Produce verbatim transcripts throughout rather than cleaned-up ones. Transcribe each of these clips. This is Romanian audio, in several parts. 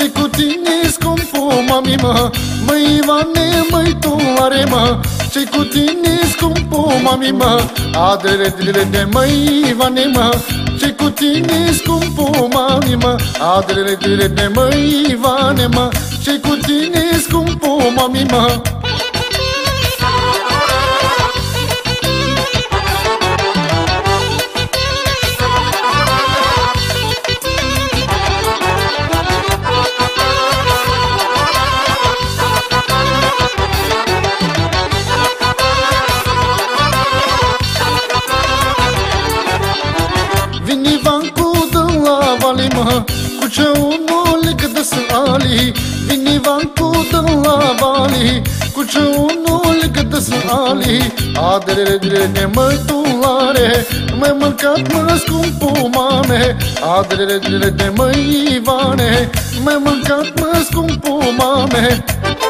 Ce cu tine, scumpu, mami, mă? Măi, Ivane, măi, tu are, mă? Ce cu tine, scumpu, mami, mă? Adrele, dile de măi, Ivane, mă? Ce cu tine, scumpu, mami, mă? Adrele, dile de măi, Ivane, mă? Ce cu tine, scumpu, mami, mă? Vini vancu de la vali, mă, cu ce unul cât de ali. Vini vancu de la vali, cu ce unul cât de ali. Adrele, dile de mătulare, mai mâncat, mă, scumpu, mame. Adrele, dile de măi, Ivane, mai mâncat, mă, scumpu, mame.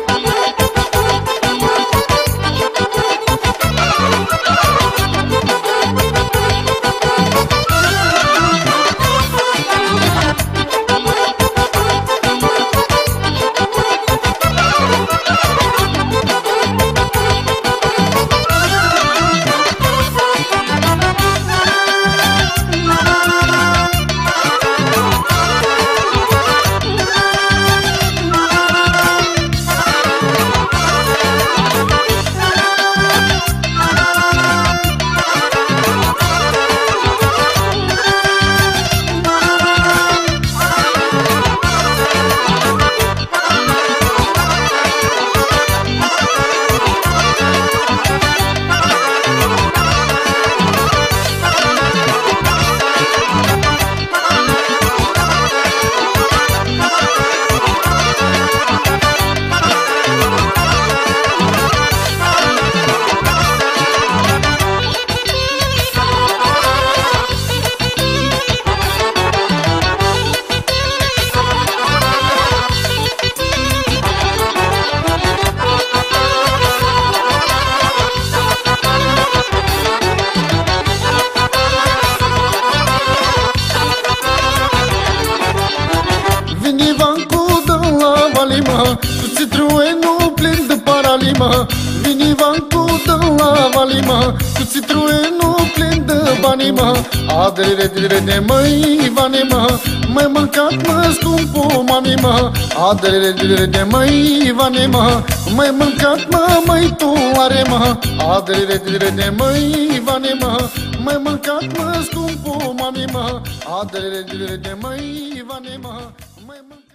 Vini vancu de la vali, mă, cu citroenul plin de parali, mă. Vini vancu de la vali, mă, cu citroenul plin de bani, mă. Adrele, dile de măi, Ivane, mă, mai mâncat, mă, scumpu, mami, mă. Adrele, dile de măi, Ivane, mă, mai mâncat, mă, măi, tu are, mă. Adrele, dile de măi, Ivane, mă, mai mâncat, mă, scumpu, mami, mă. Adrele, dile de măi, Ivane, mă, mai mâncat.